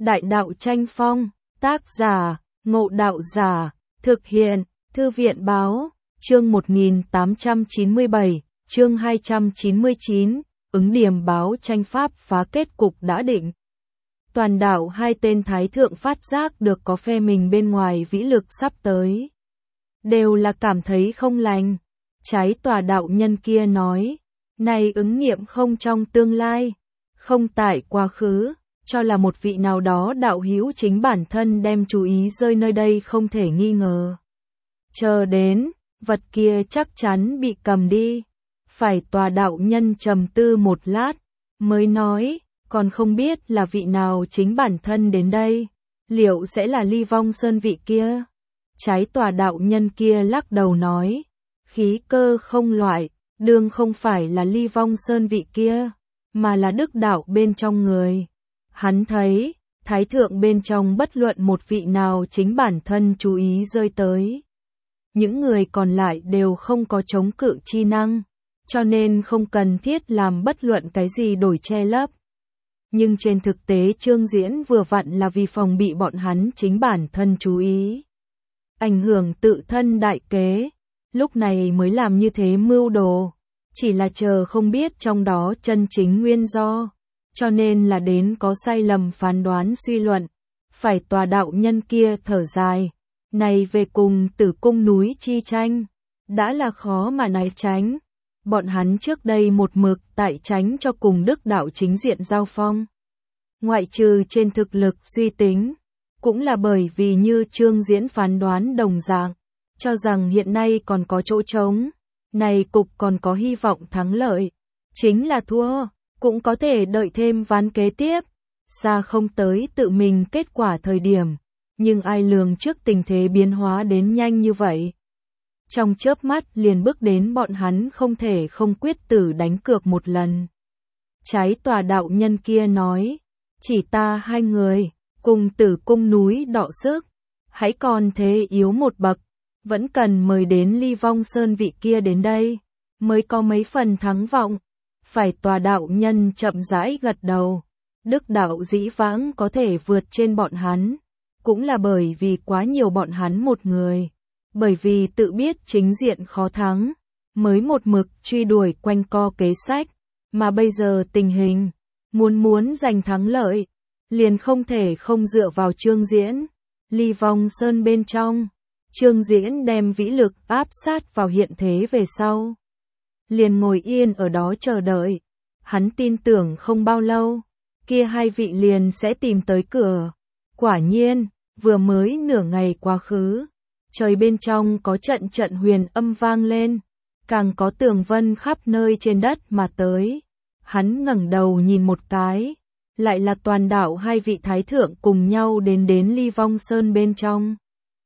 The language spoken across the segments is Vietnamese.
Đại đạo tranh phong, tác giả, Ngộ Đạo Giả, thực hiện, Thư viện báo, chương 1897, chương 299, ứng điểm báo tranh pháp phá kết cục đã định. Toàn đảo hai tên thái thượng phát giác được có phe mình bên ngoài vĩ lực sắp tới. Đều là cảm thấy không lành. Trái tòa đạo nhân kia nói, này ứng nghiệm không trong tương lai, không tại quá khứ, cho là một vị nào đó đạo hữu chính bản thân đem chú ý rơi nơi đây không thể nghi ngờ. Chờ đến, vật kia chắc chắn bị cầm đi. Phải tòa đạo nhân trầm tư một lát, mới nói, còn không biết là vị nào chính bản thân đến đây, liệu sẽ là Ly Vong Sơn vị kia? Trái tòa đạo nhân kia lắc đầu nói, khí cơ không loại, đương không phải là Ly Vong Sơn vị kia, mà là đức đạo bên trong người. Hắn thấy, thái thượng bên trong bất luận một vị nào chính bản thân chú ý rơi tới. Những người còn lại đều không có chống cự chi năng, cho nên không cần thiết làm bất luận cái gì đổi che lấp. Nhưng trên thực tế Trương Diễn vừa vặn là vì phòng bị bọn hắn chính bản thân chú ý, ảnh hưởng tự thân đại kế, lúc này mới làm như thế mưu đồ, chỉ là chờ không biết trong đó chân chính nguyên do, cho nên là đến có sai lầm phán đoán suy luận. Phải tòa đạo nhân kia thở dài, này về cùng Tử Cung núi chi tranh, đã là khó mà né tránh. Bọn hắn trước đây một mực tại tránh cho cùng đức đạo chính diện giao phong. Ngoại trừ trên thực lực suy tính, cũng là bởi vì như Trương Diễn phán đoán đồng dạng, cho rằng hiện nay còn có chỗ trống, này cục còn có hy vọng thắng lợi, chính là thua, cũng có thể đợi thêm ván kế tiếp, xa không tới tự mình kết quả thời điểm, nhưng ai lường trước tình thế biến hóa đến nhanh như vậy. Trong chớp mắt liền bước đến bọn hắn không thể không quyết tử đánh cược một lần. Trái tòa đạo nhân kia nói, chỉ ta hai người, cùng Tử Cung núi đọ sức, hãy còn thế yếu một bậc, vẫn cần mời đến Ly Vong Sơn vị kia đến đây, mới có mấy phần thắng vọng. Phải tòa đạo nhân chậm rãi gật đầu, đức đạo dĩ vãng có thể vượt trên bọn hắn, cũng là bởi vì quá nhiều bọn hắn một người. Bởi vì tự biết chính diện khó thắng, mới một mực truy đuổi quanh co kế sách, mà bây giờ tình hình, muốn giành thắng lợi, liền không thể không dựa vào Trương Diễn. Ly Vong Sơn bên trong, Trương Diễn đem vĩ lực áp sát vào hiện thế về sau. Liền ngồi yên ở đó chờ đợi, hắn tin tưởng không bao lâu, kia hai vị liền sẽ tìm tới cửa. Quả nhiên, vừa mới nửa ngày quá khứ, trời bên trong có trận huyền âm vang lên, càng có tường vân khắp nơi trên đất mà tới. Hắn ngẩng đầu nhìn một cái, lại là toàn đảo hai vị thái thượng cùng nhau đến Ly Vong Sơn bên trong.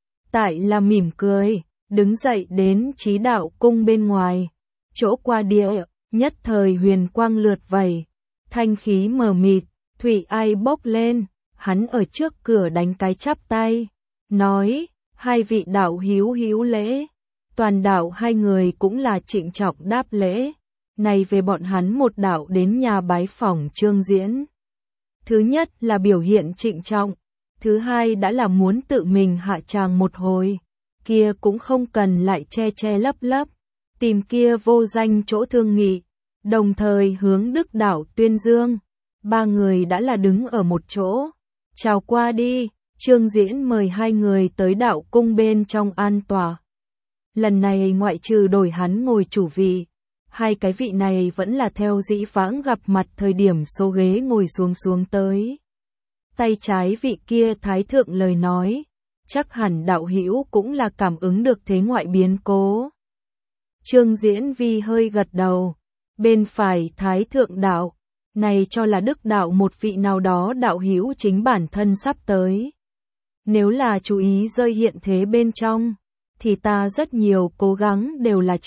Tại là mỉm cười, đứng dậy đến Chí Đạo cung bên ngoài, chỗ qua địa, nhất thời huyền quang lượt vẩy, thanh khí mờ mịt, thủy ai bốc lên, hắn ở trước cửa đánh cái chắp tay, nói, hai vị đạo hữu lễ. Toàn đạo hai người cũng là trịnh trọng đáp lễ, này về bọn hắn một đạo đến nhà bái phỏng Trương Diễn. Thứ nhất là biểu hiện trịnh trọng, thứ hai đã là muốn tự mình hạ tràng một hồi, kia cũng không cần lại che lấp, tìm kia vô danh chỗ thương nghị, đồng thời hướng đức đảo tuyên dương. Ba người đã là đứng ở một chỗ, chào qua đi. Trương Diễn mời hai người tới đạo cung bên trong an tòa. Lần này ngoại trừ đổi hắn ngồi chủ vị, hai cái vị này vẫn là theo dĩ vãng gặp mặt thời điểm số ghế ngồi xuống tới. Tay trái vị kia thái thượng lời nói, chắc hẳn đạo hữu cũng là cảm ứng được thế ngoại biến cố. Trương Diễn vi hơi gật đầu, bên phải thái thượng đạo, này cho là đức đạo một vị nào đó đạo hữu chính bản thân sắp tới. Nếu là chú ý rơi hiện thế bên trong, thì ta rất nhiều cố gắng đều là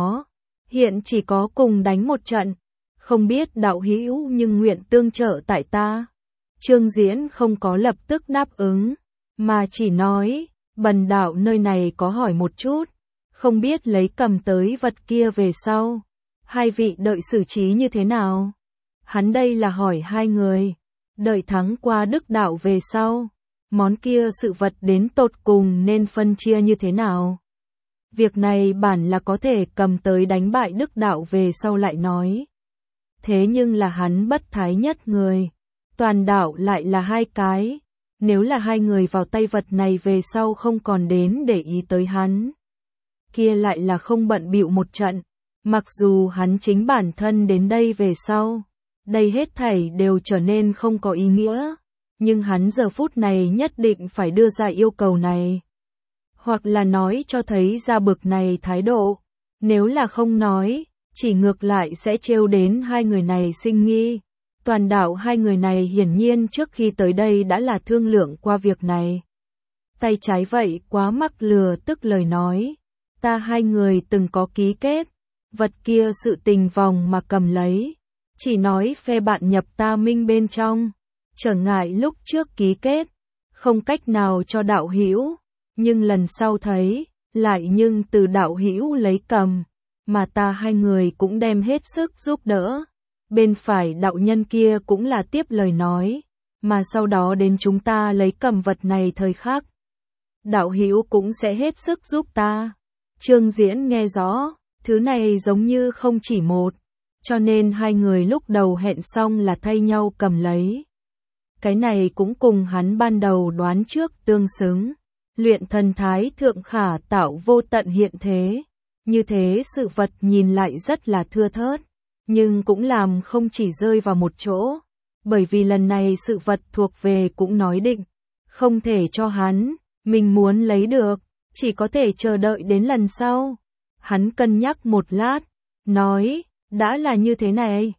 hiện chỉ có cùng đánh một trận, không biết đạo hữu nhưng nguyện tương trợ tại ta. Trương Diễn không có lập tức đáp ứng, mà chỉ nói, bần đạo nơi này có hỏi một chút, không biết lấy cầm tới vật kia về sau, hai vị đợi xử trí như thế nào. Hắn đây là hỏi hai người, Đợi thắng qua Đức Đạo về sau, món kia sự vật đến tột cùng nên phân chia như thế nào? Việc này bản là có thể cầm tới đánh bại Đức Đạo về sau lại nói. Thế nhưng là hắn bất thái nhất người, toàn đạo lại là hai cái, nếu là hai người vào tay vật này về sau không còn đến để ý tới hắn, kia lại là không bận bịu một trận, mặc dù hắn chính bản thân đến đây về sau, đây hết thảy đều trở nên không có ý nghĩa, nhưng hắn giờ phút này nhất định phải đưa ra yêu cầu này, hoặc là nói cho thấy ra bực này thái độ, nếu là không nói, chỉ ngược lại sẽ trêu đến hai người này sinh nghi. Toàn đạo hai người này hiển nhiên trước khi tới đây đã là thương lượng qua việc này. Tay trái vậy quá mắc lừa tức lời nói, ta hai người từng có ký kết, vật kia sự tình vòng mà cầm lấy, chỉ nói phe bạn nhập ta minh bên trong, trở ngại lúc trước ký kết, không cách nào cho đạo hữu, nhưng lần sau thấy, lại nhưng từ đạo hữu lấy cầm, mà ta hai người cũng đem hết sức giúp đỡ. Bên phải đạo nhân kia cũng là tiếp lời nói, mà sau đó đến chúng ta lấy cầm vật này thời khắc. Đạo hữu cũng sẽ hết sức giúp ta. Trương Diễn nghe rõ, thứ này giống như không chỉ một, cho nên hai người lúc đầu hẹn xong là thay nhau cầm lấy. Cái này cũng cùng hắn ban đầu đoán trước tương xứng. Luyện thần thái thượng khả tạo vô tận hiện thế. Như thế sự vật nhìn lại rất là thưa thớt, nhưng cũng làm không chỉ rơi vào một chỗ, bởi vì lần này sự vật thuộc về cũng nói định, không thể cho hắn, mình muốn lấy được, chỉ có thể chờ đợi đến lần sau. Hắn cân nhắc một lát, nói, đã là như thế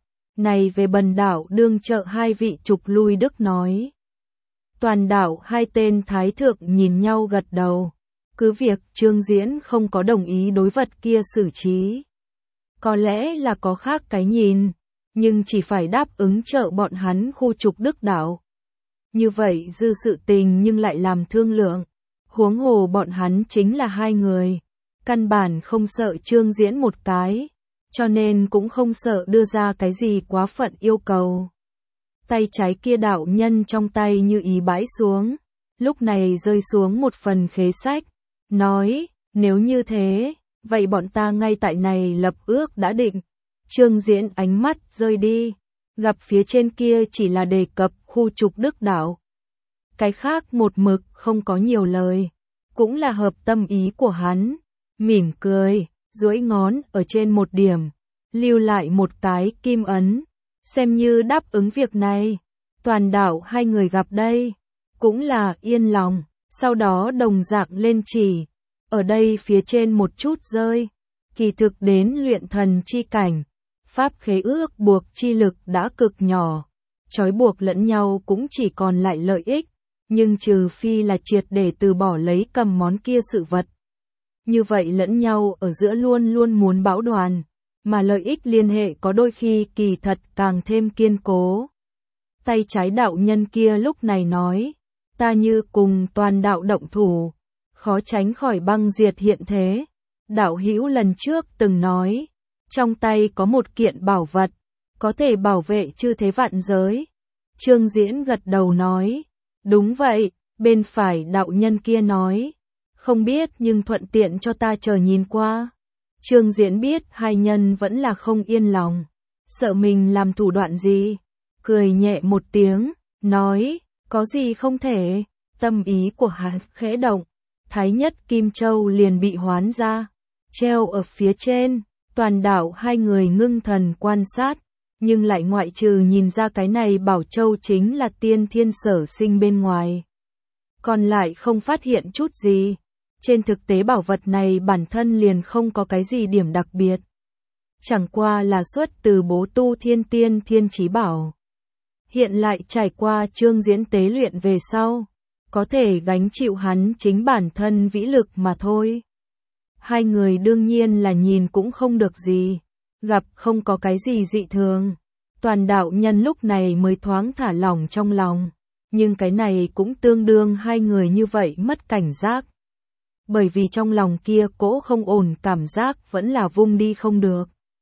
này về bần đạo đương trợ hai vị trục lui Đức nói. Toàn đạo hai tên thái thượng nhìn nhau gật đầu, cứ việc Trương Diễn không có đồng ý đối vật kia xử trí. Có lẽ là có khác cái nhìn, nhưng chỉ phải đáp ứng trợ bọn hắn khu trục Đức Đạo. Như vậy dư sự tình nhưng lại làm thương lượng, huống hồ bọn hắn chính là hai người, căn bản không sợ Trương Diễn một cái, cho nên cũng không sợ đưa ra cái gì quá phận yêu cầu. Tay trái kia đạo nhân trong tay như ý bãi xuống, lúc này rơi xuống một phần khế sách, nói, nếu như thế, vậy bọn ta ngay tại này lập ước đã định. Trương Diễn ánh mắt rơi đi, gặp phía trên kia chỉ là đề cập khu trục Đức Đạo. Cái khác một mực không có nhiều lời, cũng là hợp tâm ý của hắn, mỉm cười, duỗi ngón ở trên một điểm, lưu lại một cái kim ấn, xem như đáp ứng việc này. Toàn đạo hai người gặp đây, cũng là yên lòng, sau đó đồng dạng lên chỉ, ở đây phía trên một chút rơi, kỳ thực đến luyện thần chi cảnh, pháp khế ước buộc chi lực đã cực nhỏ, trói buộc lẫn nhau cũng chỉ còn lại lợi ích, nhưng trừ phi là triệt để từ bỏ lấy cầm món kia sự vật. Như vậy lẫn nhau ở giữa luôn luôn muốn bão đoàn, mà lợi ích liên hệ có đôi khi kỳ thật càng thêm kiên cố. Tay trái đạo nhân kia lúc này nói, ta như cùng toàn đạo động thủ, khó tránh khỏi băng diệt hiện thế. Đạo hữu lần trước từng nói, trong tay có một kiện bảo vật, có thể bảo vệ chư thế vạn giới. Trương Diễn gật đầu nói, đúng vậy. Bên phải đạo nhân kia nói, không biết nhưng thuận tiện cho ta chờ nhìn qua. Trương Diễn biết hai nhân vẫn là không yên lòng, sợ mình làm thủ đoạn gì, cười nhẹ một tiếng, nói, có gì không thể. Tâm ý của hắn khẽ động, Thái Nhất Kim Châu liền bị hoán ra, treo ở phía trên. Toàn đạo hai người ngưng thần quan sát, nhưng lại ngoại trừ nhìn ra cái này bảo châu chính là tiên thiên sở sinh bên ngoài, còn lại không phát hiện chút gì. Trên thực tế bảo vật này bản thân liền không có cái gì điểm đặc biệt, chẳng qua là xuất từ bố tu thiên tiên thiên chí bảo, hiện lại trải qua Trương Diễn tế luyện về sau, có thể gánh chịu hắn chính bản thân vĩ lực mà thôi. Hai người đương nhiên là nhìn cũng không được gì, gặp không có cái gì dị thường. Toàn đạo nhân lúc này mới thoáng thả lỏng trong lòng, nhưng cái này cũng tương đương hai người như vậy mất cảnh giác. Bởi vì trong lòng kia cỗ không ổn cảm giác vẫn là vung đi không được.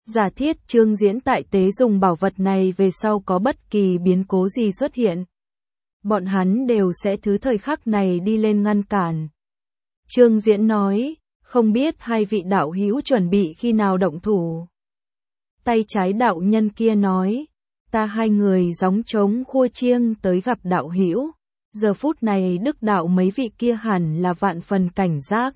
Giả thiết Trương Diễn tại tế dùng bảo vật này về sau có bất kỳ biến cố gì xuất hiện. Bọn hắn đều sẽ thứ thời khắc này đi lên ngăn cản. Trương Diễn nói, không biết hai vị đạo hữu chuẩn bị khi nào động thủ. Tay trái đạo nhân kia nói, ta hai người gióng trống khua chiêng tới gặp đạo hữu. Giờ phút này đức đạo mấy vị kia hẳn là vạn phần cảnh giác.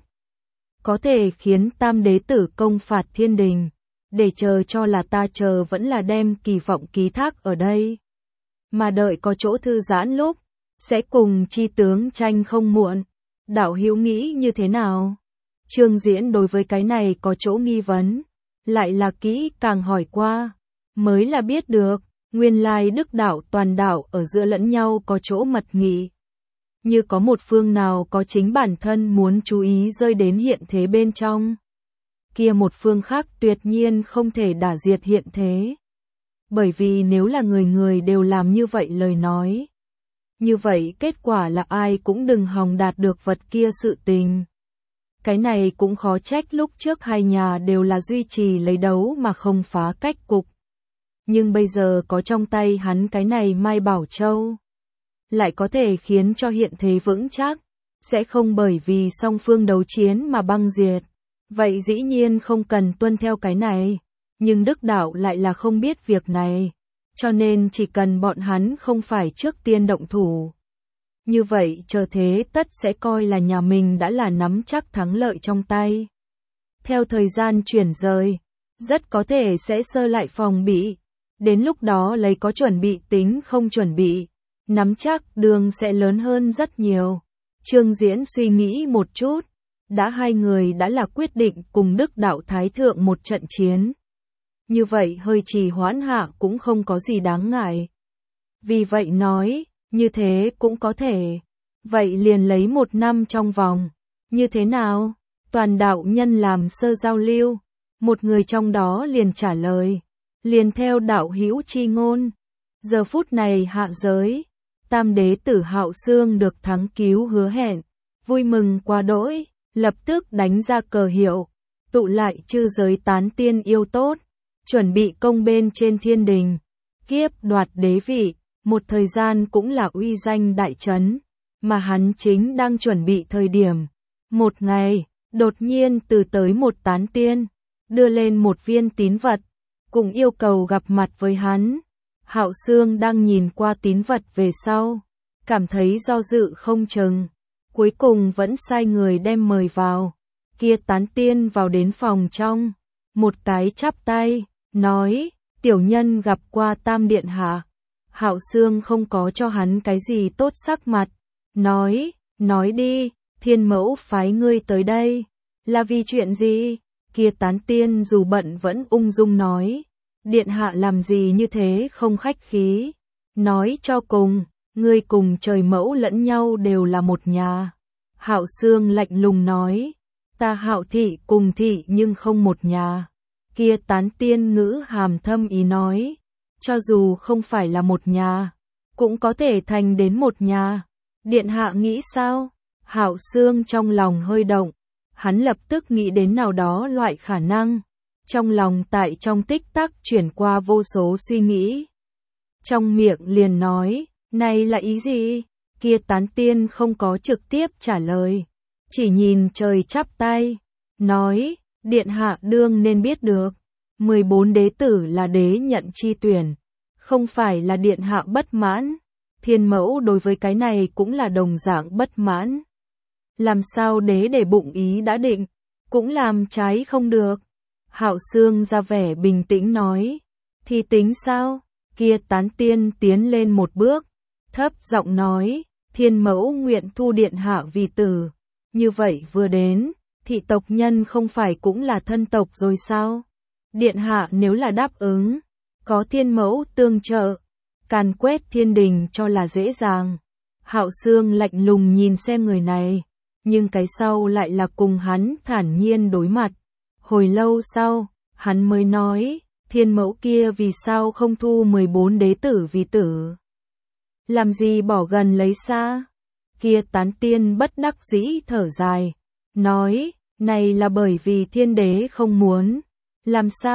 Có thể khiến tam đế tử công phạt thiên đình. Để chờ cho là ta chờ vẫn là đem kỳ vọng ký thác ở đây. Mà đợi có chỗ thư giãn lúc, sẽ cùng chi tướng tranh không muộn. Đạo hữu nghĩ như thế nào? Trương Diễn đối với cái này có chỗ nghi vấn. Lại là kỹ càng hỏi qua. Mới là biết được, nguyên lai đức đạo toàn đạo ở giữa lẫn nhau có chỗ mật nghị. Như có một phương nào có chính bản thân muốn chú ý rơi đến hiện thế bên trong. Kia một phương khác tuyệt nhiên không thể đả diệt hiện thế. Bởi vì nếu là người người đều làm như vậy lời nói. Như vậy kết quả là ai cũng đừng hòng đạt được vật kia sự tình. Cái này cũng khó trách lúc trước hai nhà đều là duy trì lấy đấu mà không phá cách cục. Nhưng bây giờ có trong tay hắn cái này Mai Bảo Châu. Lại có thể khiến cho hiện thế vững chắc. Sẽ không bởi vì song phương đấu chiến mà băng diệt. Vậy dĩ nhiên không cần tuân theo cái này. Nhưng đức đạo lại là không biết việc này. Cho nên chỉ cần bọn hắn không phải trước tiên động thủ. Như vậy chờ thế tất sẽ coi là nhà mình đã là nắm chắc thắng lợi trong tay. Theo thời gian chuyển rời, rất có thể sẽ sơ lại phòng bị. Đến lúc đó lấy có chuẩn bị tính không chuẩn bị. Nắm chắc đường sẽ lớn hơn rất nhiều. Trương Diễn suy nghĩ một chút. Đã hai người đã là quyết định cùng đức đạo thái thượng một trận chiến. Như vậy hơi trì hoãn hạ cũng không có gì đáng ngại. Vì vậy nói, như thế cũng có thể. Vậy liền lấy 1 năm trong vòng. Như thế nào? Toàn đạo nhân làm sơ giao lưu. Một người trong đó liền trả lời. Liền theo đạo hữu chi ngôn. Giờ phút này hạ giới. Tam đế tử Hạo Xương được thắng cứu hứa hẹn. Vui mừng quá đỗi. Lập tức đánh ra cờ hiệu. Tụ lại chư giới tán tiên yêu tốt. Chuẩn bị công bên trên thiên đình. Kiếp đoạt đế vị. Một thời gian cũng là uy danh đại trấn. Mà hắn chính đang chuẩn bị thời điểm. Một ngày, đột nhiên từ tới một tán tiên. Đưa lên một viên tín vật. Cùng yêu cầu gặp mặt với hắn. Hạo Xương đang nhìn qua tín vật về sau. Cảm thấy do dự không chừng. Cuối cùng vẫn sai người đem mời vào. Kia tán tiên vào đến phòng trong. Một cái chắp tay. Nói, tiểu nhân gặp qua Tam Điện Hạ. Hạo Xương không có cho hắn cái gì tốt sắc mặt. Nói đi, thiên mẫu phái ngươi tới đây. Là vì chuyện gì? Kia tán tiên dù bận vẫn ung dung nói. Điện hạ làm gì như thế không khách khí. Nói cho cùng, ngươi cùng trời mẫu lẫn nhau đều là một nhà. Hạo Xương lạnh lùng nói. Ta Hạo thị cùng thị nhưng không một nhà. Kia tán tiên ngữ hàm thâm ý nói. Cho dù không phải là một nhà, cũng có thể thành đến một nhà. Điện hạ nghĩ sao? Hạo Xương trong lòng hơi động. Hắn lập tức nghĩ đến nào đó loại khả năng. Trong lòng tại trong tích tắc chuyển qua vô số suy nghĩ. Trong miệng liền nói, này là ý gì? Kia tán tiên không có trực tiếp trả lời. Chỉ nhìn trời chắp tay. Nói, điện hạ đương nên biết được. 14 đế tử là đế nhận chi tuyển. Không phải là điện hạ bất mãn. Thiên mẫu đối với cái này cũng là đồng dạng bất mãn. Làm sao đế để bụng ý đã định. Cũng làm trái không được. Hạo Xương ra vẻ bình tĩnh nói. Thì tính sao? Kia tán tiên tiến lên một bước. Thấp giọng nói. Thiên mẫu nguyện thu điện hạ vì tử. Như vậy vừa đến. Thị tộc nhân không phải cũng là thân tộc rồi sao? Điện hạ nếu là đáp ứng. Có thiên mẫu tương trợ. Càn quét thiên đình cho là dễ dàng. Hạo Xương lạnh lùng nhìn xem người này. Nhưng cái sau lại là cùng hắn thản nhiên đối mặt. Hồi lâu sau, hắn mới nói, thiên mẫu kia vì sao không thu 14 đế tử vì tử? Làm gì bỏ gần lấy xa? Kia tán tiên bất đắc dĩ thở dài, nói, này là bởi vì thiên đế không muốn. Làm sao?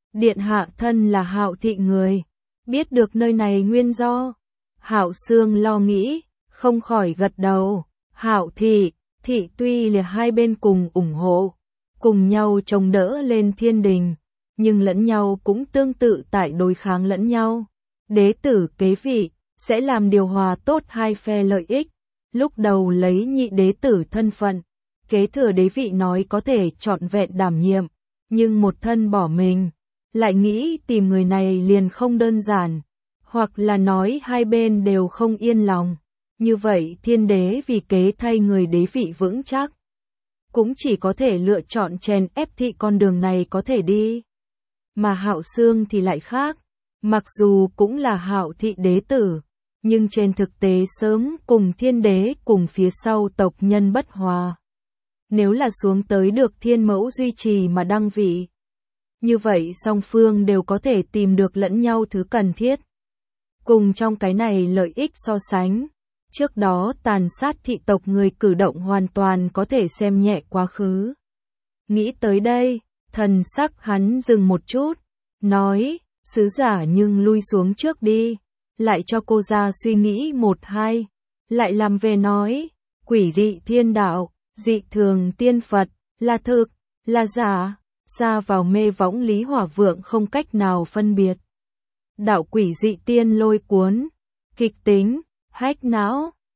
Điện hạ thân là Hạo thị người, biết được nơi này nguyên do. Hạo Xương lo nghĩ, không khỏi gật đầu. Hạo thị tuy là hai bên cùng ủng hộ, cùng nhau chống đỡ lên thiên đình, nhưng lẫn nhau cũng tương tự tại đối kháng lẫn nhau. Đế tử kế vị, sẽ làm điều hòa tốt hai phe lợi ích. Lúc đầu lấy nhị đế tử thân phận, kế thừa đế vị nói có thể trọn vẹn đảm nhiệm, nhưng một thân bỏ mình, lại nghĩ tìm người này liền không đơn giản, hoặc là nói hai bên đều không yên lòng. Như vậy thiên đế vì kế thay người đế vị vững chắc, cũng chỉ có thể lựa chọn chèn ép thị con đường này có thể đi. Mà Hạo Xương thì lại khác, mặc dù cũng là Hạo thị đế tử, nhưng trên thực tế sớm cùng thiên đế cùng phía sau tộc nhân bất hòa. Nếu là xuống tới được thiên mẫu duy trì mà đăng vị, như vậy song phương đều có thể tìm được lẫn nhau thứ cần thiết. Cùng trong cái này lợi ích so sánh, trước đó tàn sát thị tộc người cử động hoàn toàn có thể xem nhẹ quá khứ. Nghĩ tới đây, thần sắc hắn dừng một chút, nói, sứ giả nhưng lui xuống trước đi, lại cho cô ra suy nghĩ một hai, lại làm về nói, quỷ dị thiên đạo, dị thường tiên Phật, là thực, là giả, xa vào mê võng Lý Hỏa Vượng không cách nào phân biệt. Đạo quỷ dị tiên lôi cuốn, kịch tính, hách não,